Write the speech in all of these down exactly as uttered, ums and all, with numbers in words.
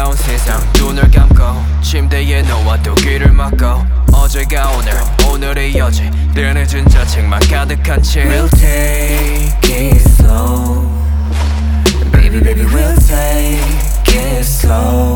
차가운 세상 눈을 감고 침대에 누워도 귀를 막고 어제가 오늘 오늘의 여지 늘 늦은 자책만 가득한 채 We'll take it slow Baby baby we'll take it slow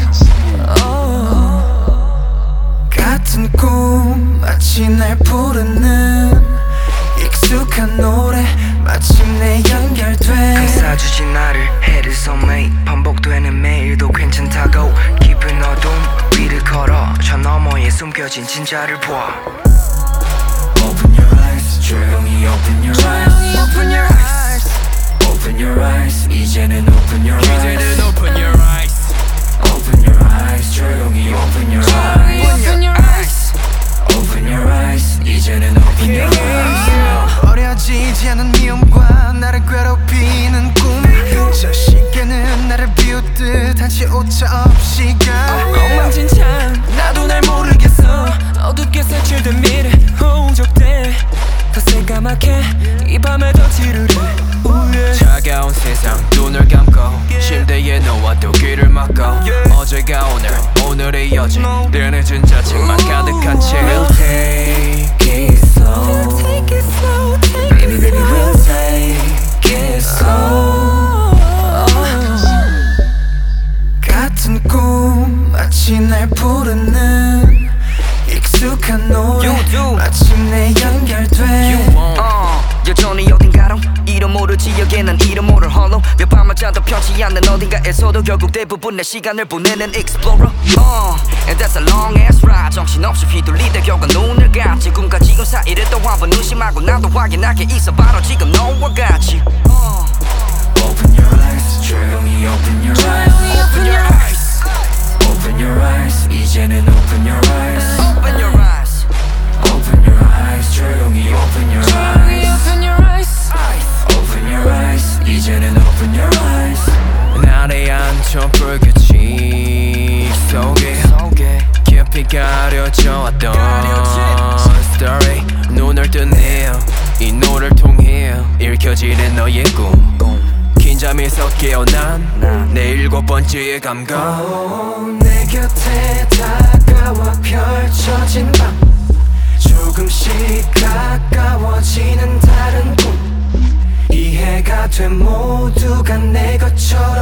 oh. 같은 꿈 마치 날 부르는 익숙한 노래 마침내 연결돼 감싸주지 나를 해를 soulmate 반복되는 매일도 괜찮다고 깊은 어둠 위를 걸어 저 너머에 숨겨진 진짜를 봐 Open your eyes 조용히 open your eyes Open your eyes Open your eyes 이제는 open your eyes 이제는 open your eyes Open your eyes 조용히 open your eyes Open your eyes Open your eyes 이제는 open your eyes 버려지지 않은 미움과 나를 괴롭히는 꿈 저 시계는 나를 비웃듯 한치 오차 없이 가 엉망진창 나도 날 모르겠어 어둡게 색칠된 미래 홍적돼 더 새까맣게 이 밤에 더 지르르 차가운 세상 눈을 감고 침대에 누워도 귀를 막고 어제가 오늘 오늘의 여지 늘 늦은 자책만 가득한 채 We'll take it slow Baby baby we'll take it slow 같은 꿈 마치 날 부르는 익숙한 노래 마침내 연결돼 어, 여전히 어딘가로 이름 모를 지역에 난 이름 모를 홀로 몇 밤을 자도 편치 않는 어딘가에서도 결국 대부분 내 시간을 보내는 explorer uh, And that's a long ass ride 정신없이 휘둘리다 결과 눈을 감지 꿈과 지금 사이를 또 한번 의심하고 나도 확인하게 있어 바로 지금 너와 같이 uh. Open your eyes 조용히 open your eyes Open your eyes Open your eyes 이제는 open your eyes Open your eyes Open your eyes 조용히 open your eyes Open your eyes Open your eyes 이제는 open your eyes 날의 안쪽 불빛이 속에 깊이 가려져 왔던 story 눈을 뜨네 이 노래를 통해 읽혀지는 너의 꿈 긴 잠에서 깨어난 내 일곱 번째의 감각 oh, 내 곁에 다가와 펼쳐진 밤 조금씩 가까워지는 다른 꿈 이해가 돼 모두가 내 것처럼